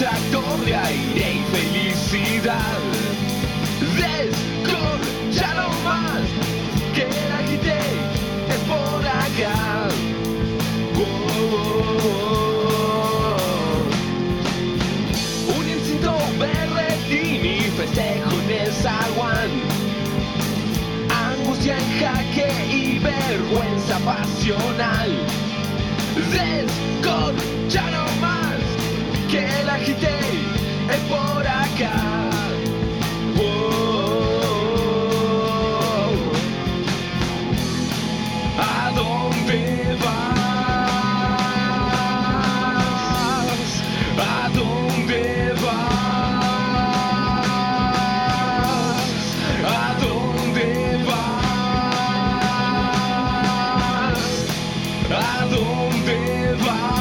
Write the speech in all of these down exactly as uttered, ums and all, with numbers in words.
tractor de aire y felicidad. Descorcha no más, que la agité es por acá. Oh, oh, oh. Un instinto berretín y festejo en el zaguán. Angustia en jaque y vergüenza pasional. Descorcha no más, que la agité es por acá. ¿A dónde vas? ¿A dónde vas? ¿A dónde vas? ¿A dónde vas?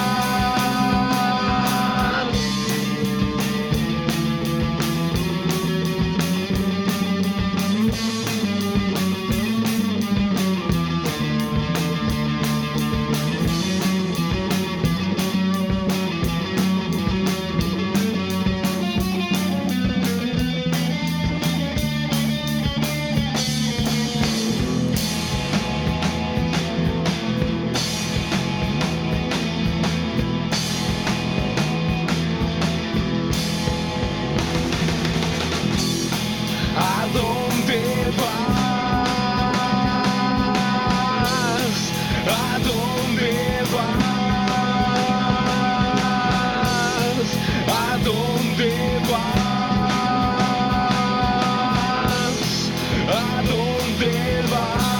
¿A dónde vas? ¿A dónde vas? ¿A dónde vas? ¿A dónde vas?